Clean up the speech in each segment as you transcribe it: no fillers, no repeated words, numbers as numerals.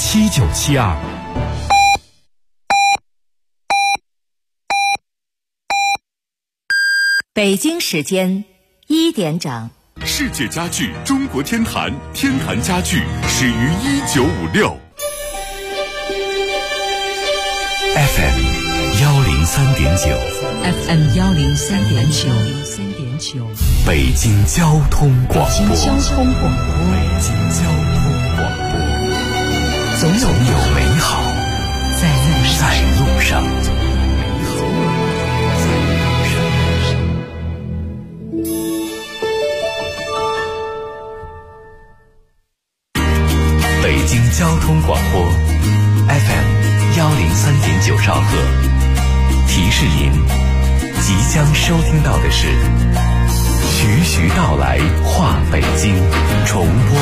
7972。 北京时间1点整。 世界家具中国天坛，天坛家具始于1956。 FM 103.9 FM 103.9 北京交通广播。 北京交通广播。 总有美好在路上。北京交通广播 FM 103.9兆赫，提示您即将收听到的是徐徐道来话北京重播。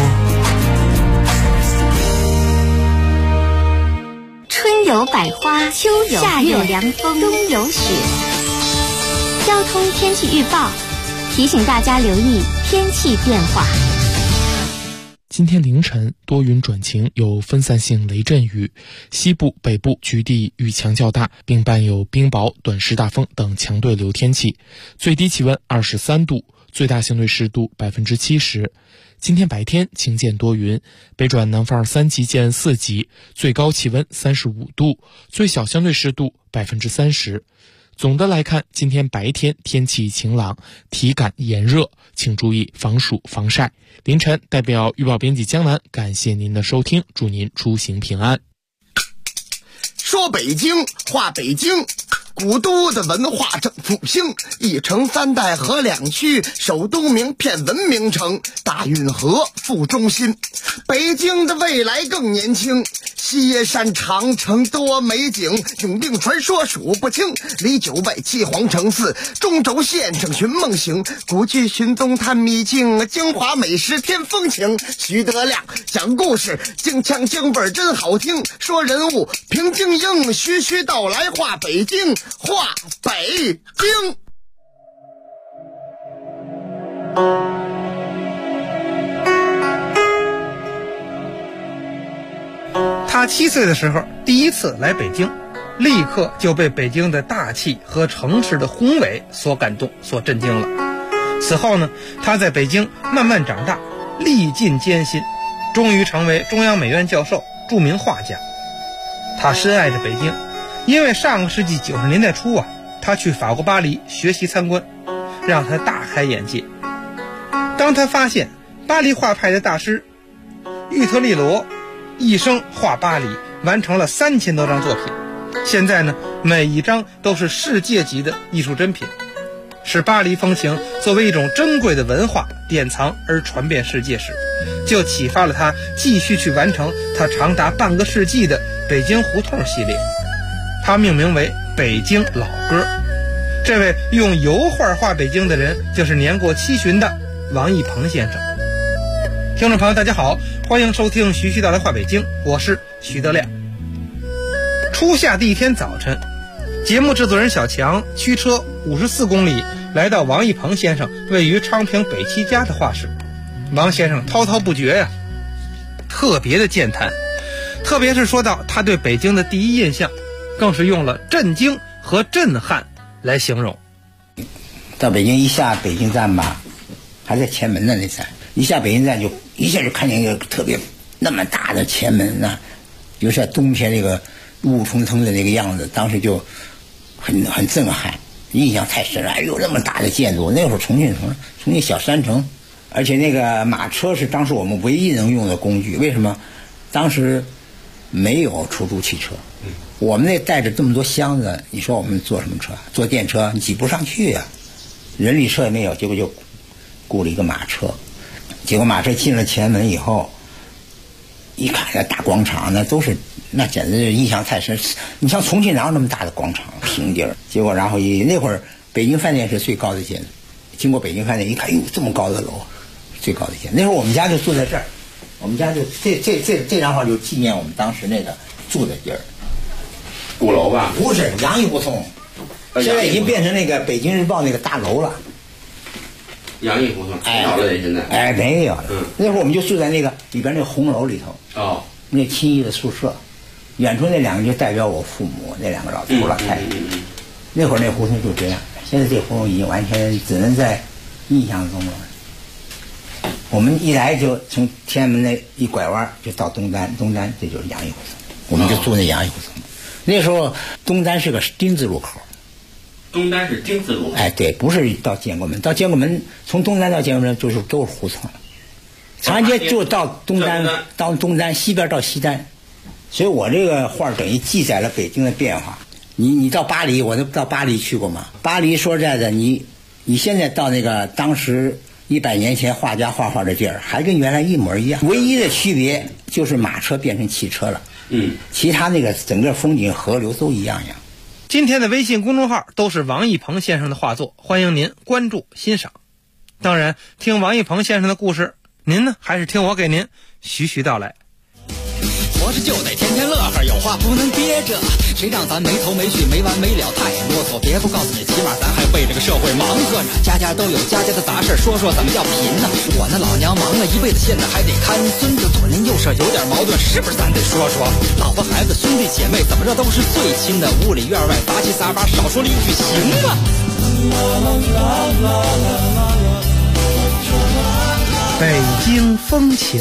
春有百花，秋有夏有凉风，冬有雪。交通天气预报提醒大家留意天气变化。 今天凌晨多云转晴，有分散性雷阵雨，西部、北部局地雨强较大，并伴有冰雹、短时大风等强对流天气。最低气温23度，最大相对湿度70%。今天白天晴间多云，北转南风3级见4级，最高气温35度，最小相对湿度30%。总的来看，今天白天天气晴朗，体感炎热，请注意防暑防晒。凌晨代表预报编辑江南感谢您的收听，祝您出行平安。 说北京话北京，古都的文化正复兴，一城三代河两区，首都名片文明城，大运河副中心。北京的未来更年轻，西山长城多美景，永定传说数不清，离9外七皇城寺，中轴线整寻梦行，古迹寻踪探秘境，京华美食添风情。徐德亮讲故事，京腔京味真好听，说人物评京英，徐徐道来话北京，话北京。 他7岁的时候第一次来北京，立刻就被北京的大气和城市的宏伟所感动，所震惊了。此后呢，他在北京慢慢长大，历尽艰辛，终于成为中央美院教授，著名画家。他深爱着北京，因为上个世纪90年代初他去法国巴黎学习参观，让他大开眼界。当他发现巴黎画派的大师玉特利罗一生画巴黎，完成了3000多张作品，现在呢，每一张都是世界级的艺术珍品，使巴黎风情作为一种珍贵的文化典藏而传遍世界时，就启发了他继续去完成他长达半个世纪的北京胡同系列，他命名为北京老歌。这位用油画画北京的人，就是年过70的王一鹏先生。听众朋友大家好，欢迎收听徐徐道来话北京，我是徐德亮。初夏第一天早晨，节目制作人小强驱车54公里来到王一鹏先生位于昌平北七家的画室。王先生滔滔不绝特别的健谈，特别是说到他对北京的第一印象，更是用了震惊和震撼来形容。 到北京一下北京站吧，还在前门呢，那站一下北京站就一下就看见一个特别那么大的前门啊，尤其在冬天那个雾冲腾的那个样子，当时就很震撼，印象太深了。哎呦，那么大的建筑，那会儿重庆小山城，而且那个马车是当时我们唯一能用的工具。为什么？当时没有出租汽车，我们那带着这么多箱子，你说我们坐什么车？坐电车你挤不上去呀，人力车也没有，结果就雇了一个马车。结果马车进了前门以后，一看那大广场，那简直是印象太深。你像重庆哪有那么大的广场平地儿？结果然后那会儿北京饭店是最高的建筑，经过北京饭店一看，哟，这么高的楼，最高的建筑。那会儿我们家就住在这儿，我们家就这张画就纪念我们当时那个住的地儿。 鼓楼吧？ 不是，杨峪胡同，现在已经变成那个北京日报那个大楼了。 杨峪胡同没有了，现在没有了。那会儿我们就住在那个里边那个红楼里头。 哦， 那亲戚的宿舍，远处那两个就代表我父母，那两个老头老太太。那会儿那胡同就这样，现在这胡同已经完全只能在印象中了。我们一来就从天安门那一拐弯就到东单，东单这就是杨毅胡同，我们就住那杨毅胡同。那时候东单是个丁字路口。 东单是丁字路。 哎，对，不是到建国门，到建国门从东单到建国门都是胡同。长安街就到东单，到东单西边到西单，所以我这个画等于记载了北京的变化。你到巴黎，我都到巴黎去过嘛。巴黎说实在的，你现在到那个当时100年前画家画画的地儿，还跟原来一模一样，唯一的区别就是马车变成汽车了。其他那个整个风景河流都一样样。 今天的微信公众号都是王一鹏先生的画作，欢迎您关注欣赏。当然，听王一鹏先生的故事，您呢还是听我给您徐徐道来。 活着就得天天乐呵，有话不能憋着，谁让咱没头没绪没完没了太啰嗦。别不告诉你，起码咱还为这个社会忙活呢。家家都有家家的杂事，说说怎么叫贫呢？我那老娘忙了一辈子，现在还得看孙子，左邻右舍有点矛盾，是不是咱得说说？老婆孩子兄弟姐妹怎么着都是最亲的，屋里院外杂七杂八，少说了一句行吗？ 北京风情。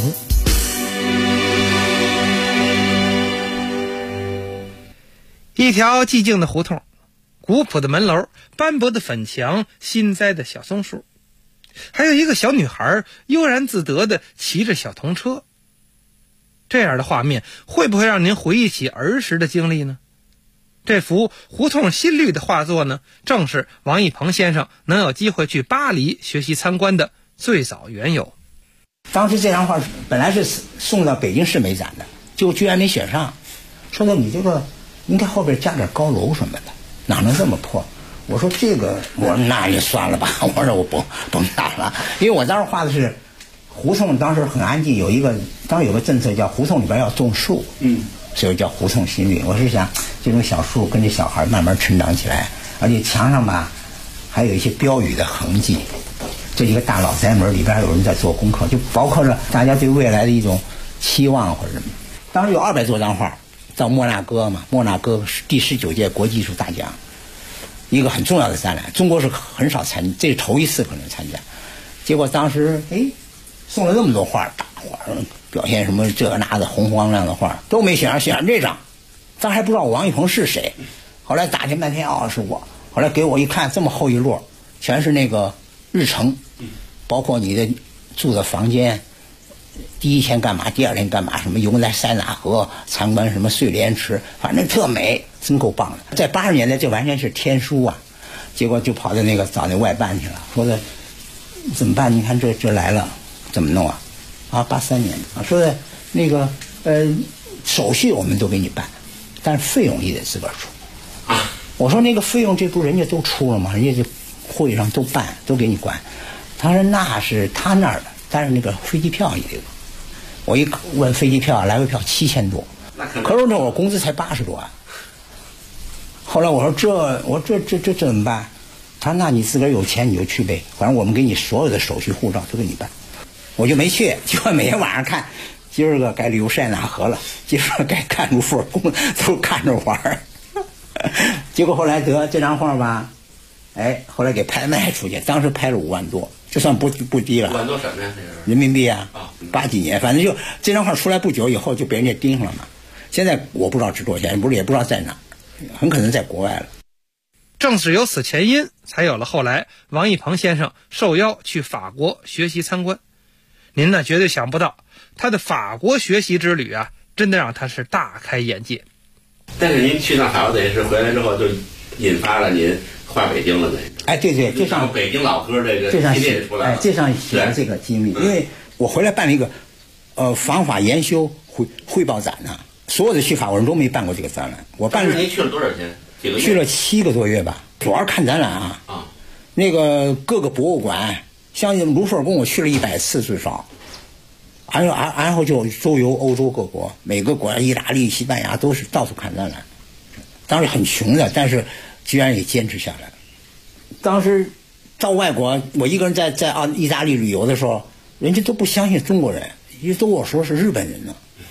一条寂静的胡同，古朴的门楼，斑驳的粉墙，新栽的小松树，还有一个小女孩悠然自得地骑着小童车。这样的画面会不会让您回忆起儿时的经历呢？这幅胡同新绿的画作呢，正是王一鹏先生能有机会去巴黎学习参观的最早缘由。 当时这张画本来是送到北京市美展的，就居然没选上，说的你这个应该后边加点高楼什么的，哪能这么破？我说这个，我说那就算了吧，我说我甭打了，因为我当时画的是胡同，当时很安静，当时有个政策叫胡同里边要种树，所以叫胡同新绿。我是想这种小树跟这小孩慢慢成长起来，而且墙上吧还有一些标语的痕迹。这一个大老宅门里边有人在做功课，就包括了大家对未来的一种期望或者什么。当时有200多张画。到莫纳哥嘛，莫纳哥是第19届国际艺术大奖，一个很重要的展览，中国是很少参加，这是头一次可能参加。结果当时送了那么多画，大画表现什么这个那的红光亮的画都没选上这张，当时还不知道王一鹏是谁，后来打听半天是我，后来给我一看，这么厚一摞，全是那个日程，包括你的住的房间。第一天干嘛，第二天干嘛，什么游在塞纳河参观什么睡莲池，反正特美，真够棒的。在80年代这完全是天书啊，结果就跑到那个找那外办去了，说的怎么办？你看这来了，怎么弄啊？83年啊，说的那个手续我们都给你办，但是费用你得自个儿出。我说那个费用这不人家都出了吗？人家就会上都办，都给你管。他说那是他那儿的。但是那个飞机票也得，我一问飞机票来回票7000多，可是那我工资才80多万。后来我说这怎么办？他说那你自个儿有钱你就去呗，反正我们给你所有的手续护照都给你办。我就没去，结果每天晚上看，今儿个该游塞纳河了，今儿个该看卢浮尔宫，都看着玩儿。结果后来得这张画吧，后来给拍卖出去，当时拍了5万多。就算不低了，5万多什么呀？ 人民币啊，80几年，反正就这张画出来不久以后就被人家盯上了嘛。现在我不知道值多少钱，也不知道在哪，很可能在国外了。 正是有此前因，才有了后来王一鹏先生受邀去法国学习参观。您呢绝对想不到，他的法国学习之旅啊，真的让他是大开眼界。 但是您去那法国等于是回来之后就引发了您画北京了呢？ 对，这上北京老歌这个系列出来了。 这上写了这个经历，因为我回来办了一个仿法研修汇报展呢，所有的去法国人都没办过这个展览。我办了。 您去了多少天？几个月？ 去了7个多月吧，主要是看展览啊。那个各个博物馆，像卢浮尔宫，我去了100次至少。然后就周游欧洲各国，每个国家，意大利、西班牙都是到处看展览。当时很穷的，但是居然也坚持下来了。当时到外国，我一个人在意大利旅游的时候，人家都不相信中国人，因为都我说是日本人呢。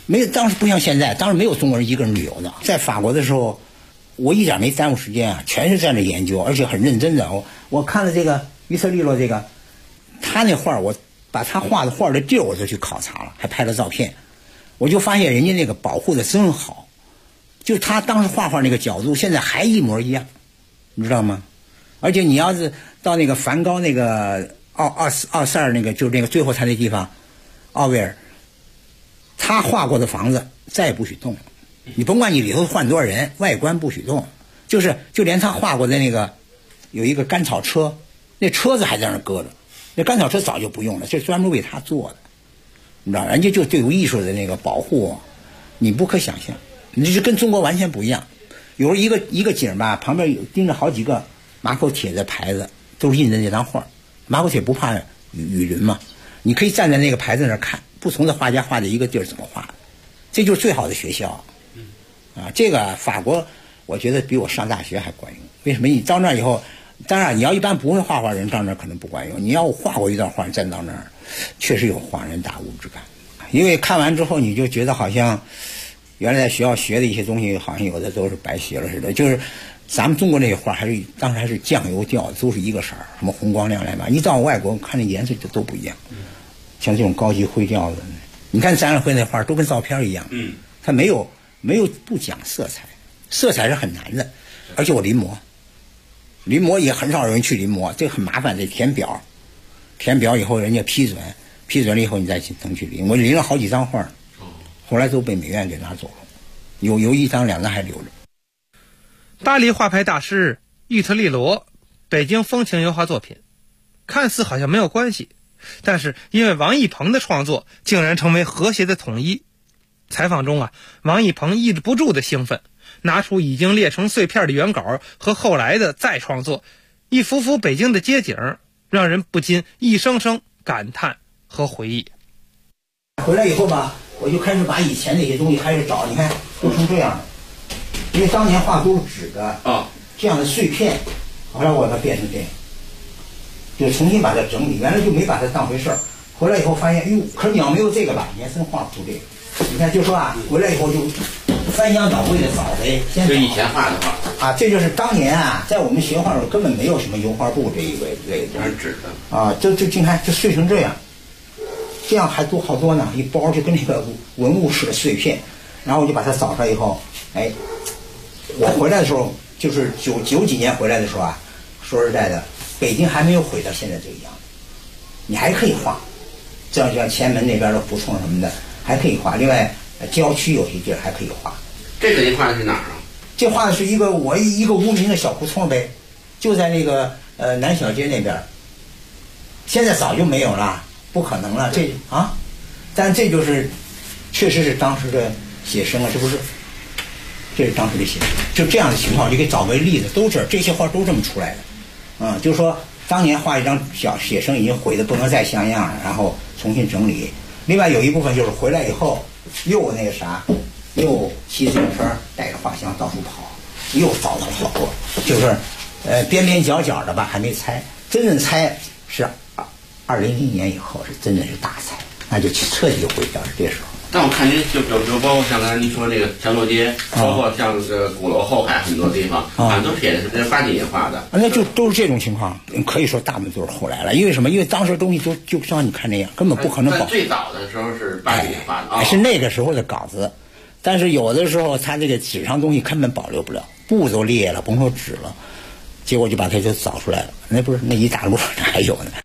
没有，当时不像现在，当时没有中国人一个人旅游的。在法国的时候，我一点没耽误时间啊，全是在那研究，而且很认真的。我看了这个于特利洛这个，他那画我把他画的画的地儿我都去考察了，还拍了照片，我就发现人家那个保护的真好，就他当时画那个角度，现在还一模一样，你知道吗？而且你要是到那个梵高那个奥塞尔那个，就是那个最后他那地方，奥维尔，他画过的房子再也不许动了。你甭管你里头换多少人，外观不许动。就连他画过的那个有一个甘草车，那车子还在那搁着，那甘草车早就不用了，这专门为他做的，你知道，人家就对艺术的那个保护，你不可想象，你这跟中国完全不一样。有时候一个景吧，旁边有盯着好几个马口铁的牌子，都是印的那张画。马口铁不怕雨淋嘛，你可以站在那个牌子那儿看，不同的画家画的一个地儿怎么画的，这就是最好的学校。啊，这个法国我觉得比我上大学还管用。为什么？你到那以后，当然你要一般不会画画人到那儿可能不管用，你要画过一段画站到那儿，确实有恍然大悟之感。因为看完之后你就觉得好像原来在学校学的一些东西好像有的都是白学了似的。就是咱们中国那些画当时还是酱油调，都是一个色儿，什么红光亮蓝吧，一到外国看那颜色就都不一样。像这种高级灰调的，你看展览会那画都跟照片一样，它没有不讲色彩，色彩是很难的，而且我临摹也很少有人去临摹，这个很麻烦，得填表以后人家批准了以后你再能去临。我临了好几张画，后来都被美院给拿走了，有一张两张还留着。 巴黎画派大师于特利罗北京风情油画作品，看似好像没有关系，但是因为王一鹏的创作竟然成为和谐的统一。采访中王一鹏抑制不住的兴奋，拿出已经裂成碎片的原稿和后来的再创作，一幅幅北京的街景，让人不禁一声声感叹和回忆。 回来以后吧，我就开始把以前那些东西开始找，你看都成这样了，因为当年画都是纸的这样的碎片，后来我把它变成这样，就重新把它整理，原来就没把它当回事儿，回来以后发现哟，可你要没有这个吧，你还真画不出这个。你看就说回来以后就翻箱倒柜的找呗，先就以前画的画这就是当年在我们学画的时候根本没有什么油画布这一类全是纸的就你看就碎成这样还多好多呢，一包就跟那个文物似的碎片，然后我就把它找出来以后，我回来的时候就是九几年回来的时候说实在的，北京还没有毁到现在这个样子，你还可以画，这样就像前门那边的胡同什么的还可以画，另外郊区有些地儿还可以画。 这个你画的是哪儿这画的是一个无名的小胡同呗，就在那个南小街那边，现在早就没有了，不可能了但这就是确实是当时的写生是不是？这是当时的写生，就这样的情况就可以找个例子，都这些画都这么出来的。就是说当年画一张小写生已经毁得不能再像样了，然后重新整理。另外有一部分就是回来以后又又骑自行车带着画箱到处跑，又找到了好多，就是边边角角的吧还没拆，真正拆是2001年以后，是真的是大拆，那就彻底就毁掉了。这时候但我看您就包括像刚才您说这个强作街，包括像这个鼓楼后海很多地方都是也是80年画的那就都是这种情况，可以说大部分都是后来了。因为什么？因为当时的东西就像你看那样，根本不可能保。 最早的时候是80年画的是那个时候的稿子，但是有的时候它这个纸上东西根本保留不了，布都裂了，甭说纸了，结果就把它就找出来了。那不是那一大摞还有呢。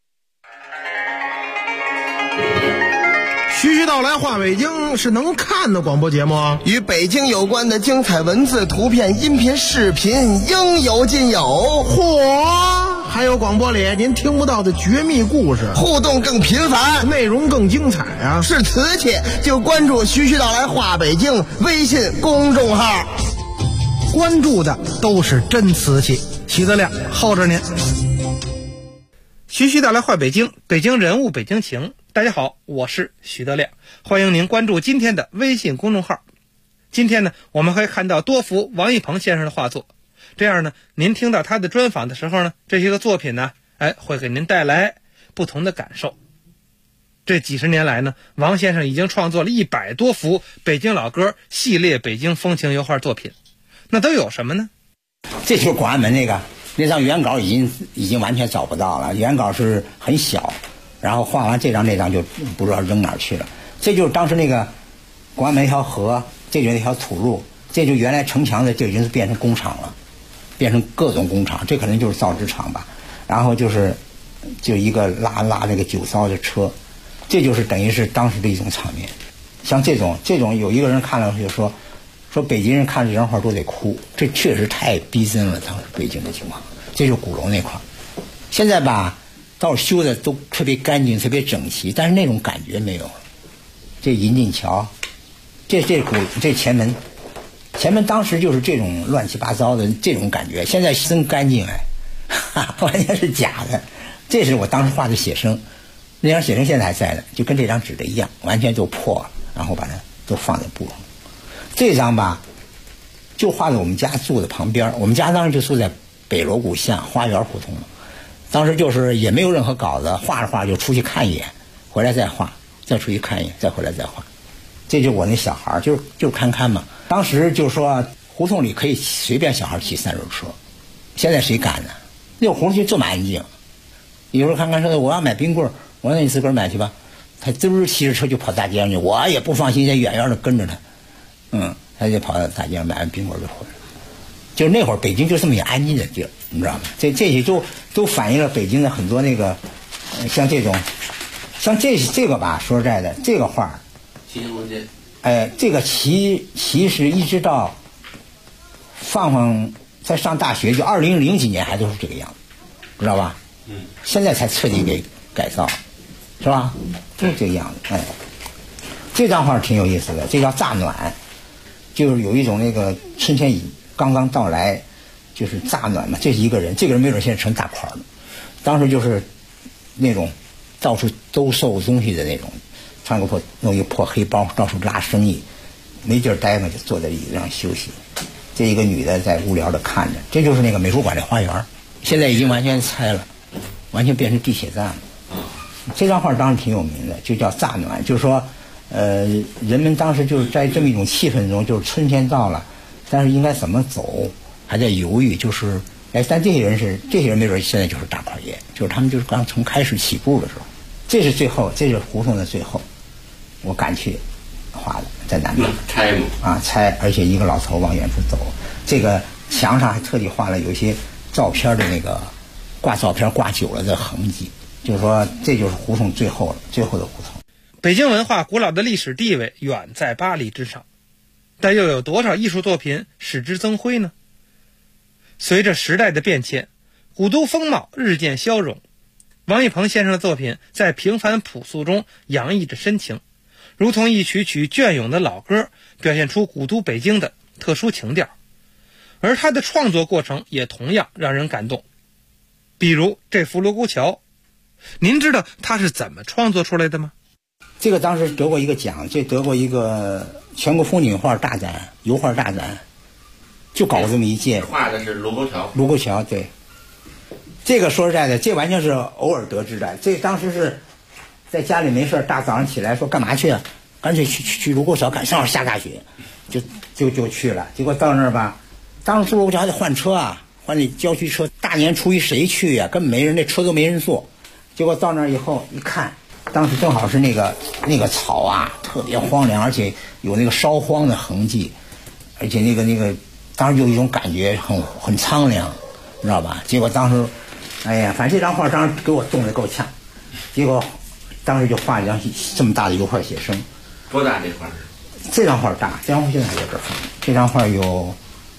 徐徐道来话北京是能看的广播节目， 与北京有关的精彩文字、图片、音频、视频应有尽有。 嚯，还有广播里您听不到的绝密故事， 互动更频繁， 内容更精彩是瓷器就关注徐徐道来话北京微信公众号， 关注的都是真瓷器。徐德亮候着您。 徐徐道来话北京，北京人物，北京情。大家好，我是徐德亮，欢迎您关注今天的微信公众号。今天呢，我们会看到多幅王一鹏先生的画作，这样呢，您听到他的专访的时候呢，这些个作品呢，会给您带来不同的感受。 这几十年来呢，王先生已经创作了100多幅北京老歌系列北京风情油画作品。那都有什么呢？ 这就是广安门那张原稿已经完全找不到了，原稿是很小，然后画完这张那张就不知道扔哪儿去了。这就是当时那个广安门一条河，这就是那条土路，这就原来城墙的，这已经是变成工厂了，变成各种工厂，这可能就是造纸厂吧。然后就一个拉那个酒糟的车，这就是等于是当时的一种场面。像这种有一个人看了就说北京人看这张画都得哭，这确实太逼真了，当时北京的情况。这就是鼓楼那块，现在吧倒是修的都特别干净，特别整齐，但是那种感觉没有了。这银锭桥，这前门当时就是这种乱七八糟的这种感觉，现在真干净完全是假的。这是我当时画的写生，那张写生现在还在呢，就跟这张纸的一样，完全都破了，然后把它都放在布上。这张吧就画在我们家住的旁边，我们家当时就住在北锣鼓巷花园胡同，当时就是也没有任何稿子，画着画就出去看一眼，回来再画，再出去看一眼，再回来再画。这就我那小孩就看嘛。当时就说胡同里可以随便小孩骑3轮车，现在谁敢呢？那胡同就这么安静，有时候看说我要买冰棍，我说那你自个儿买去吧，他滋骑着车就跑大街上去，我也不放心，在远远的跟着他，他就跑到大街上买完冰棍就回来。就是那会儿北京就这么一个安静的地儿，你知道吗？这些都反映了北京的很多那个像这个吧，说实在的，这个画齐景龙街， 这个其实一直到放在上大学，就2000几年还都是这个样子，知道吧？现在才彻底给改造，是吧？就是这个样子。这张画挺有意思的，这叫乍暖，就是有一种那个春天刚刚到来，就是乍暖嘛。这是一个人，这个人没准现在成大块了，当时就是那种到处兜售东西的那种，弄一个破黑包，到处拉生意，没地儿待嘛，就坐在椅子上休息。这一个女的在无聊的看着，这就是那个美术馆的花园，现在已经完全拆了，完全变成地铁站了。这张画当时挺有名的，就叫乍暖，就是说人们当时就是在这么一种气氛中，就是春天到了，但是应该怎么走还在犹豫，就是但这些人没准现在就是大块爷，就是他们就是刚从开始起步的时候。这是最后，这是胡同的最后，我赶去画的，在南边拆嘛拆，而且一个老头往远处走，这个墙上还特地画了有一些照片的那个挂照片挂久了的痕迹，就是说这就是胡同最后的胡同。 北京文化古老的历史地位远在巴黎之上，但又有多少艺术作品使之增辉呢？随着时代的变迁，古都风貌日渐消融，王一鹏先生的作品在平凡朴素中洋溢着深情，如同一曲曲隽永的老歌，表现出古都北京的特殊情调。而他的创作过程也同样让人感动。比如这幅卢沟桥，您知道他是怎么创作出来的吗？ 这个当时得过一个奖，这得过一个全国风景画大展、油画大展，就搞这么一届。 画的是卢沟桥。 卢沟桥，对。这个说实在的，这完全是偶尔得知的。这当时是在家里没事，大早上起来说干嘛去啊？干脆去卢沟桥看，正好下大雪，就去了。结果到那儿吧，当时卢沟桥还得换车啊，换那郊区车。大年初一谁去呀？根本没人，那车都没人坐。结果到那儿以后一看，当时正好是那个草啊特别荒凉，而且有那个烧荒的痕迹，而且那个当时有一种感觉很苍凉，你知道吧？结果当时反正这张画当时给我冻得够呛，结果当时就画一张这么大的油画写生。 多大这画是？ 这张画大，这张画现在还在这儿放。这张画有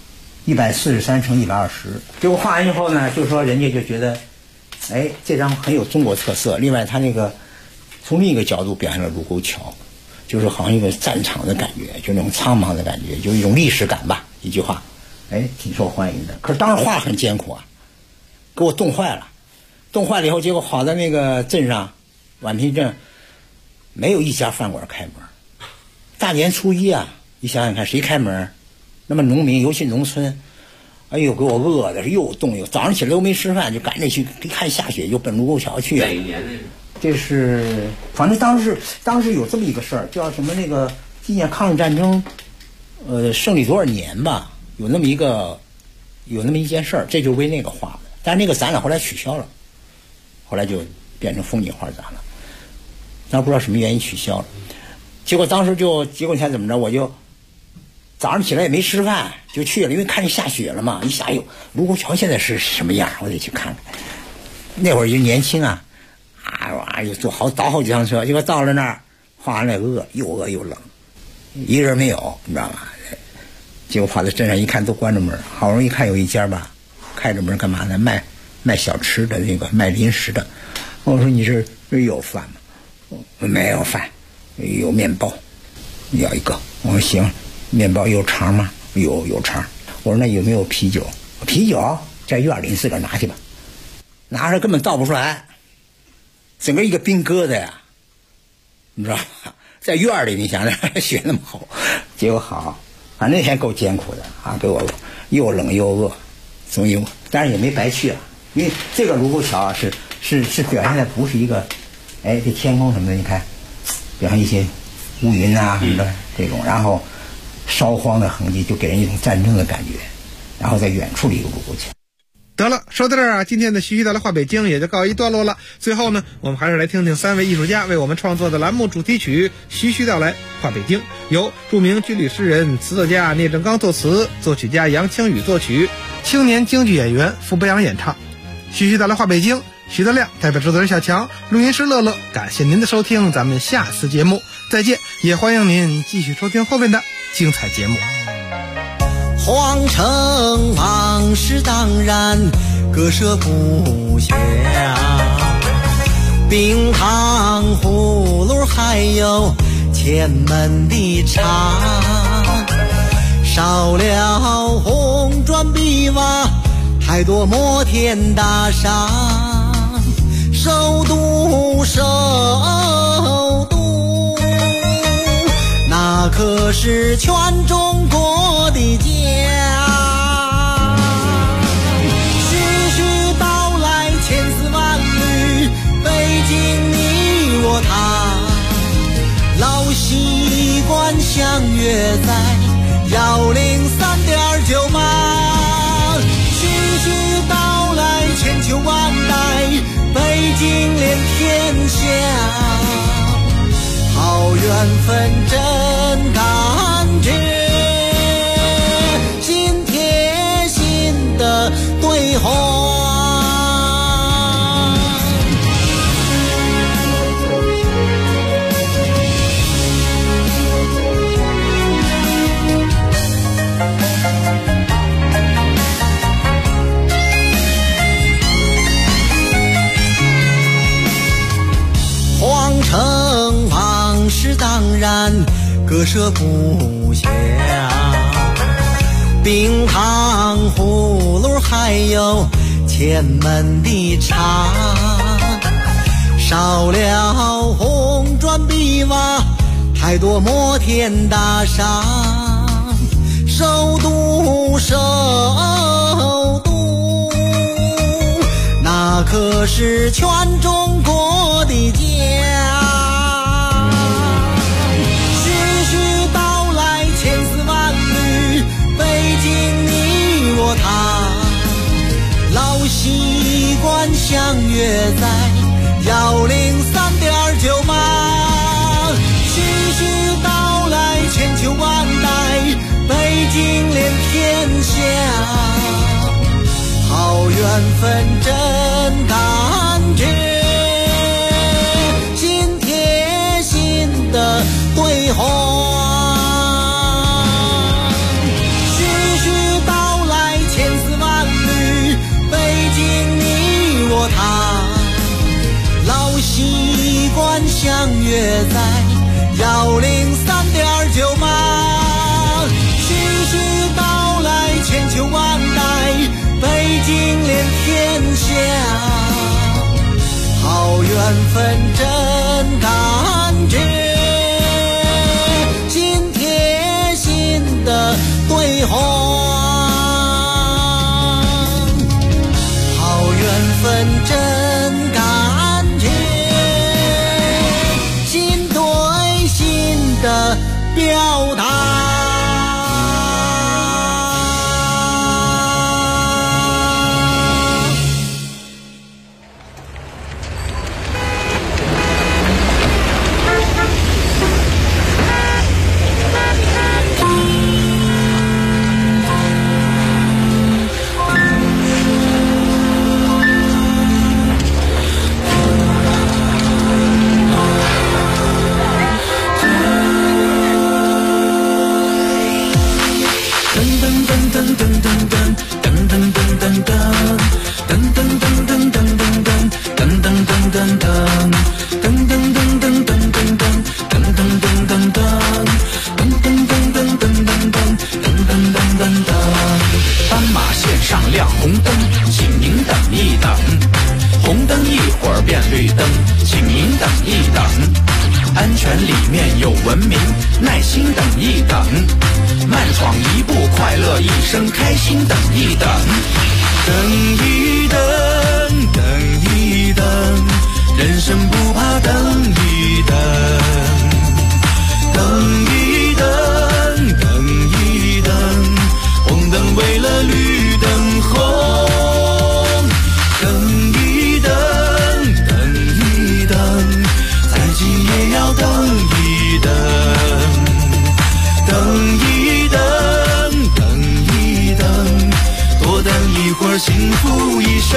143乘120。结果画完以后呢，就说人家就觉得这张很有中国特色。另外他那个从另一个角度表现了卢沟桥，就是好像一个战场的感觉，就那种苍茫的感觉，就一种历史感吧。一句话挺受欢迎的。可是当时画很艰苦啊，给我冻坏了。冻坏了以后，结果好在那个镇上宛平镇没有一家饭馆开门。大年初一啊，你想想看谁开门？那么农民，尤其农村，给我饿的是又冻又，早上起来都没吃饭，就赶着去，一看下雪就奔卢沟桥去。 哪一年那是这是反正当时有这么一个事儿，叫什么那个纪念抗日战争胜利多少年吧，有那么一件事儿，这就为那个画的。但是那个展览后来取消了，后来就变成风景画展了。但不知道什么原因取消了。结果你猜怎么着？我就早上起来也没吃饭就去了，因为看见下雪了嘛，一下卢沟桥现在是什么样，我得去看看。那会儿就年轻啊，就倒好几趟车，结果到了那儿，画完了又饿又冷，一个人没有，你知道吗？结果跑到镇上一看，都关着门，好容易看有一家吧，开着门干嘛呢？卖小吃的，那个卖零食的。我说你这有饭吗？没有饭，有面包，要一个。我说行，面包有肠吗？有肠。我说那有没有啤酒？啤酒在院里自个儿拿去吧。拿着根本倒不出来，整个一个冰疙瘩呀，你知道吗？在院里，你想想雪那么厚，结果好，反正那天够艰苦的啊，给我又冷又饿，总有，但是也没白去啊，因为这个卢沟桥啊是表现的不是一个，这天空什么的，你看，表现一些乌云啊什么的这种，然后烧荒的痕迹就给人一种战争的感觉，然后在远处的一个卢沟桥。 得了，说到这儿啊，今天的徐徐道来画北京也就告一段落了。最后呢，我们还是来听听3位艺术家为我们创作的栏目主题曲《徐徐道来画北京》，由著名军旅诗人、词作家聂政刚作词，作曲家杨清宇作曲，青年京剧演员傅北阳演唱。徐徐道来画北京，徐德亮代表制作人小强，录音师乐乐，感谢您的收听，咱们下次节目再见，也欢迎您继续收听后面的精彩节目。 皇城往事当然割舍不下，冰糖葫芦还有前门的茶，少了红砖碧瓦，太多摩天大厦，首都那可是全中国的家。徐徐道来千丝万缕，北京你我他，老习惯相约在103.9码。徐徐道来千秋万代，北京连天下，好缘分真感觉，心贴心的对话。皇城往事当然割舍不下，冰糖葫芦还有前门的茶，少了红砖碧瓦，太多摩天大厦，首都那可是全中国的家。徐徐道来千丝万缕，北京你我他，老习惯相约在103.9码。徐徐道来千秋万代，北京连天下，好缘分真感觉，心贴心的对话。徐徐道来千丝万缕，北京你我他，老习惯相约在103.9码。徐徐道来千秋万代，北京连天下，好缘分真感觉，心贴心的对话。好缘分真感觉。 亮红灯，请您等一等。红灯一会儿变绿灯，请您等一等。安全里面有文明，耐心等一等。慢闯一步，快乐一生，开心等一等。等一等，等一等，人生不怕等一等。等一等，等一等，红灯为了绿灯红。等一等，等一等，再急也要等一等。等一等，等一等，多等一会儿，幸福一生。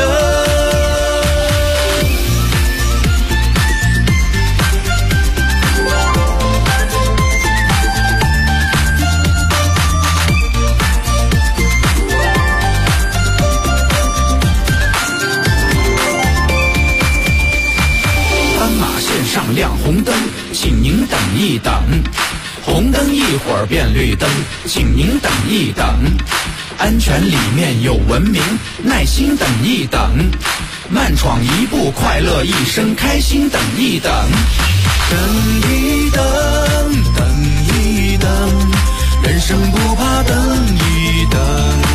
上亮红灯，请您等一等。红灯一会儿变绿灯，请您等一等。安全里面有文明，耐心等一等。慢闯一步，快乐一生，开心等一等。等一等，等一等，人生不怕等一等。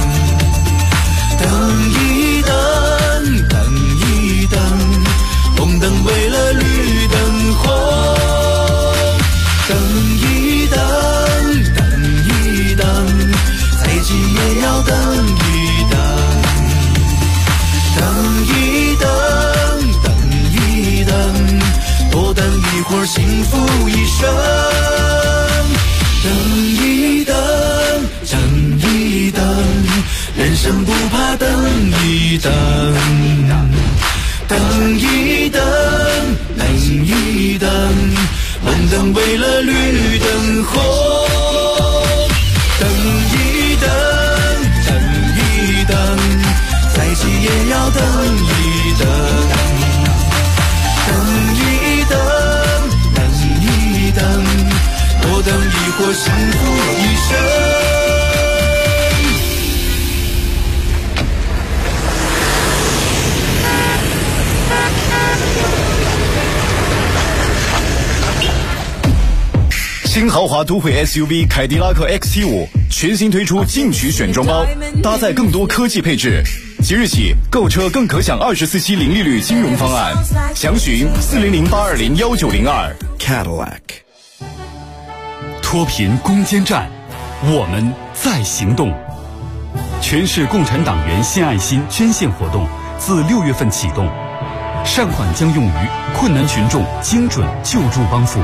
等一等，等一等，红灯为了绿灯红。等一等，等一等，再急也要等一等。等一等，等一等，多等一会儿，幸福一生。等一等，等一等，人生不怕等一等。等一等，等一等，红灯为了绿灯红。等一等，等一等，再急也要等一等。等一等，等一等，多等一会儿，幸福一生。 新豪华都会 SUV 凯迪拉克 XT5 全新推出进取选装包，搭载更多科技配置。即日起购车更可享24期零利率金融方案，详询400-820-1902 Cadillac。 脱贫攻坚战，我们在行动。全市共产党员献爱心捐献活动自6月份启动，善款将用于困难群众精准救助帮扶。